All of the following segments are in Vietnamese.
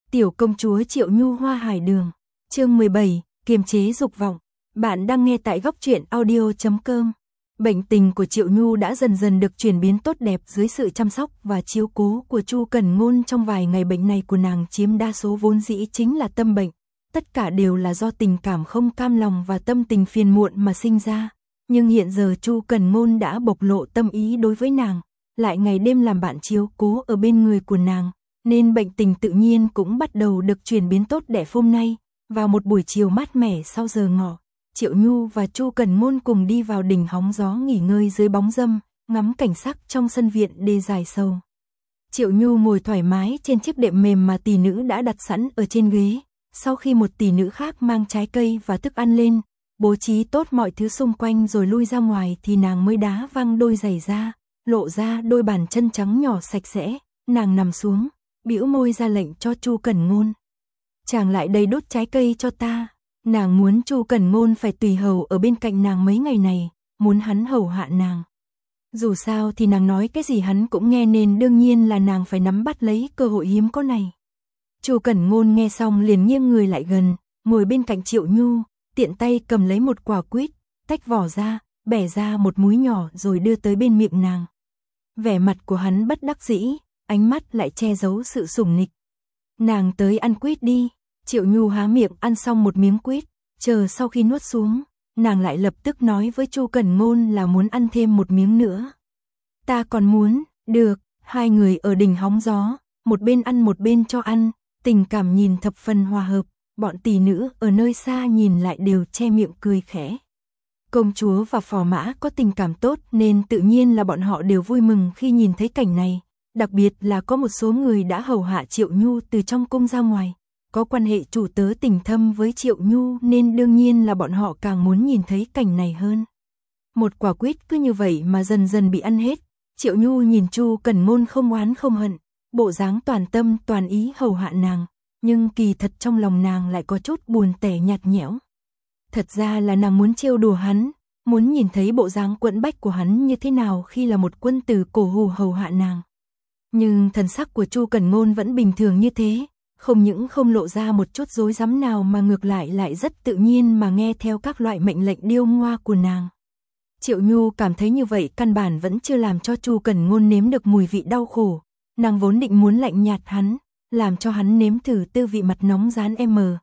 Tiểu công chúa Triệu Nhu Hoa Hải Đường, chương 17, kiềm chế dục vọng. Bạn đang nghe tại góc truyện audio.com. Bệnh tình của Triệu Nhu đã dần dần được chuyển biến tốt đẹp dưới sự chăm sóc và chiếu cố của Chu Cẩn Ngôn. Trong vài ngày bệnh này của nàng chiếm đa số vốn dĩ chính là tâm bệnh, tất cả đều là do tình cảm không cam lòng và tâm tình phiền muộn mà sinh ra. Nhưng hiện giờ Chu Cẩn Ngôn đã bộc lộ tâm ý đối với nàng, lại ngày đêm làm bạn chiếu cố ở bên người của nàng, nên bệnh tình tự nhiên cũng bắt đầu được chuyển biến tốt đẹp. Hôm nay, vào một buổi chiều mát mẻ sau giờ ngọ, Triệu Nhu và Chu Cẩn Ngôn cùng đi vào đình hóng gió nghỉ ngơi dưới bóng râm, ngắm cảnh sắc trong sân viện đê dài sâu. Triệu Nhu ngồi thoải mái trên chiếc đệm mềm mà tỷ nữ đã đặt sẵn ở trên ghế. Sau khi một tỷ nữ khác mang trái cây và thức ăn lên, bố trí tốt mọi thứ xung quanh rồi lui ra ngoài, thì nàng mới đá văng đôi giày ra, lộ ra đôi bàn chân trắng nhỏ sạch sẽ. Nàng nằm xuống, bĩu môi ra lệnh cho Chu Cẩn Ngôn. Chàng lại đây đốt trái cây cho ta. Nàng muốn Chu Cẩn Ngôn phải tùy hầu ở bên cạnh nàng mấy ngày này, muốn hắn hầu hạ nàng. Dù sao thì nàng nói cái gì hắn cũng nghe, nên đương nhiên là nàng phải nắm bắt lấy cơ hội hiếm có này. Chu Cẩn Ngôn nghe xong liền nghiêng người lại gần, ngồi bên cạnh Triệu Nhu, tiện tay cầm lấy một quả quýt, tách vỏ ra, bẻ ra một múi nhỏ rồi đưa tới bên miệng nàng. Vẻ mặt của hắn bất đắc dĩ, ánh mắt lại che giấu sự sủng nịch. Nàng tới ăn quýt đi. Triệu Nhu há miệng ăn xong một miếng quýt, chờ sau khi nuốt xuống, nàng lại lập tức nói với Chu Cẩn Ngôn là muốn ăn thêm một miếng nữa. Ta còn muốn. Được. Hai người ở đình hóng gió, một bên ăn một bên cho ăn, tình cảm nhìn thập phần hòa hợp. Bọn tỷ nữ ở nơi xa nhìn lại đều che miệng cười khẽ. Công chúa và phò mã có tình cảm tốt nên tự nhiên là bọn họ đều vui mừng khi nhìn thấy cảnh này. Đặc biệt là có một số người đã hầu hạ Triệu Nhu từ trong cung ra ngoài, có quan hệ chủ tớ tình thâm với Triệu Nhu, nên đương nhiên là bọn họ càng muốn nhìn thấy cảnh này hơn. Một quả quýt cứ như vậy mà dần dần bị ăn hết. Triệu Nhu nhìn Chu Cẩn Ngôn không oán không hận, bộ dáng toàn tâm toàn ý hầu hạ nàng, nhưng kỳ thật trong lòng nàng lại có chút buồn tẻ nhạt nhẽo. Thật ra là nàng muốn trêu đùa hắn, muốn nhìn thấy bộ dáng quẫn bách của hắn như thế nào khi là một quân tử cổ hủ hầu hạ nàng. Nhưng thần sắc của Chu Cẩn Ngôn vẫn bình thường như thế, không những không lộ ra một chút rối rắm nào mà ngược lại rất tự nhiên mà nghe theo các loại mệnh lệnh điêu ngoa của nàng. Triệu Nhu cảm thấy như vậy căn bản vẫn chưa làm cho Chu Cẩn Ngôn nếm được mùi vị đau khổ. Nàng vốn định muốn lạnh nhạt hắn, làm cho hắn nếm thử tư vị mặt nóng rán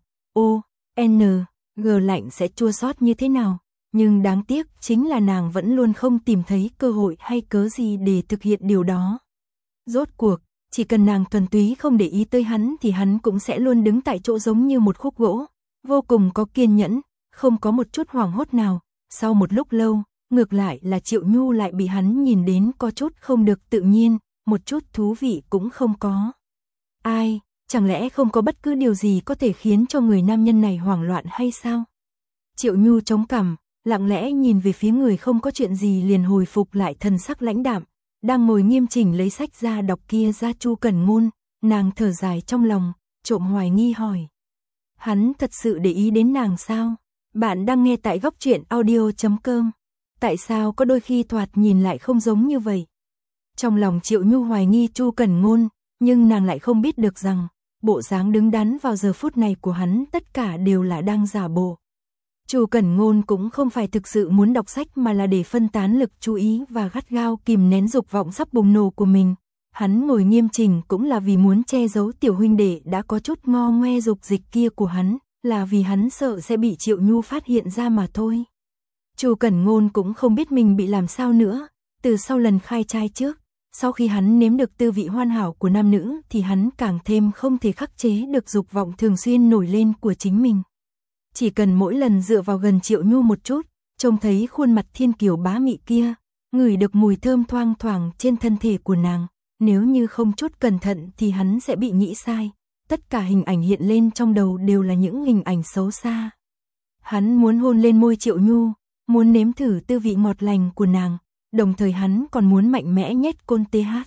M.O.N.G lạnh sẽ chua xót như thế nào. Nhưng đáng tiếc chính là nàng vẫn luôn không tìm thấy cơ hội hay cớ gì để thực hiện điều đó. Rốt cuộc, chỉ cần nàng thuần túy không để ý tới hắn thì hắn cũng sẽ luôn đứng tại chỗ giống như một khúc gỗ, vô cùng có kiên nhẫn, không có một chút hoảng hốt nào. Sau một lúc lâu, ngược lại là Triệu Nhu lại bị hắn nhìn đến có chút không được tự nhiên, một chút thú vị cũng không có. Ai, chẳng lẽ không có bất cứ điều gì có thể khiến cho người nam nhân này hoảng loạn hay sao? Triệu Nhu chống cằm, lặng lẽ nhìn về phía người không có chuyện gì liền hồi phục lại thần sắc lãnh đạm, đang ngồi nghiêm chỉnh lấy sách ra đọc kia ra Chu Cẩn Ngôn. Nàng thở dài trong lòng, trộm hoài nghi hỏi. Hắn thật sự để ý đến nàng sao? Bạn đang nghe tại góc truyện audio.com. Tại sao có đôi khi thoạt nhìn lại không giống như vậy? Trong lòng Triệu Nhu hoài nghi Chu Cẩn Ngôn, nhưng nàng lại không biết được rằng, bộ dáng đứng đắn vào giờ phút này của hắn tất cả đều là đang giả bộ. Chu Cẩn Ngôn cũng không phải thực sự muốn đọc sách mà là để phân tán lực chú ý và gắt gao kìm nén dục vọng sắp bùng nổ của mình. Hắn ngồi nghiêm chỉnh cũng là vì muốn che giấu tiểu huynh đệ đã có chút ngo ngoe dục dịch kia của hắn, là vì hắn sợ sẽ bị Triệu Nhu phát hiện ra mà thôi. Chu Cẩn Ngôn cũng không biết mình bị làm sao nữa, từ sau lần khai trai trước, sau khi hắn nếm được tư vị hoàn hảo của nam nữ thì hắn càng thêm không thể khắc chế được dục vọng thường xuyên nổi lên của chính mình. Chỉ cần mỗi lần dựa vào gần Triệu Nhu một chút, trông thấy khuôn mặt thiên kiều bá mị kia, ngửi được mùi thơm thoang thoảng trên thân thể của nàng, nếu như không chút cẩn thận thì hắn sẽ bị nghĩ sai. Tất cả hình ảnh hiện lên trong đầu đều là những hình ảnh xấu xa. Hắn muốn hôn lên môi Triệu Nhu, muốn nếm thử tư vị ngọt lành của nàng, đồng thời hắn còn muốn mạnh mẽ nhét côn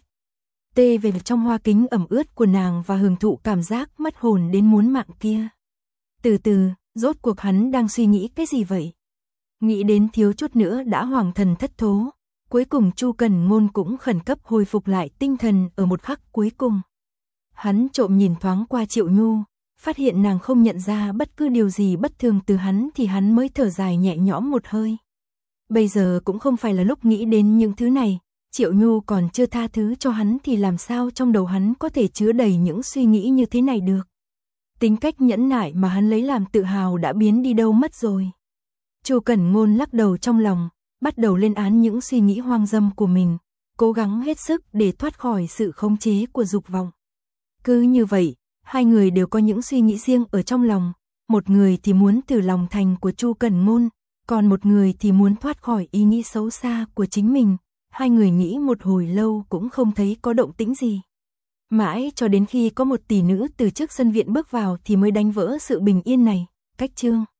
tê về trong hoa kính ẩm ướt của nàng và hưởng thụ cảm giác mất hồn đến muốn mạng kia. Từ từ, rốt cuộc hắn đang suy nghĩ cái gì vậy? Nghĩ đến thiếu chút nữa đã hoàng thần thất thố. Cuối cùng Chu Cẩn Ngôn cũng khẩn cấp hồi phục lại tinh thần ở một khắc cuối cùng. Hắn trộm nhìn thoáng qua Triệu Nhu, phát hiện nàng không nhận ra bất cứ điều gì bất thường từ hắn thì hắn mới thở dài nhẹ nhõm một hơi. Bây giờ cũng không phải là lúc nghĩ đến những thứ này, Triệu Nhu còn chưa tha thứ cho hắn thì làm sao trong đầu hắn có thể chứa đầy những suy nghĩ như thế này được. Tính cách nhẫn nại mà hắn lấy làm tự hào đã biến đi đâu mất rồi. Chu Cẩn Ngôn lắc đầu trong lòng, bắt đầu lên án những suy nghĩ hoang dâm của mình, cố gắng hết sức để thoát khỏi sự khống chế của dục vọng. Cứ như vậy, hai người đều có những suy nghĩ riêng ở trong lòng, một người thì muốn từ lòng thành của Chu Cẩn Ngôn, còn một người thì muốn thoát khỏi ý nghĩ xấu xa của chính mình. Hai người nghĩ một hồi lâu cũng không thấy có động tĩnh gì. Mãi cho đến khi có một tỷ nữ từ trước sân viện bước vào thì mới đánh vỡ sự bình yên này. Cách chương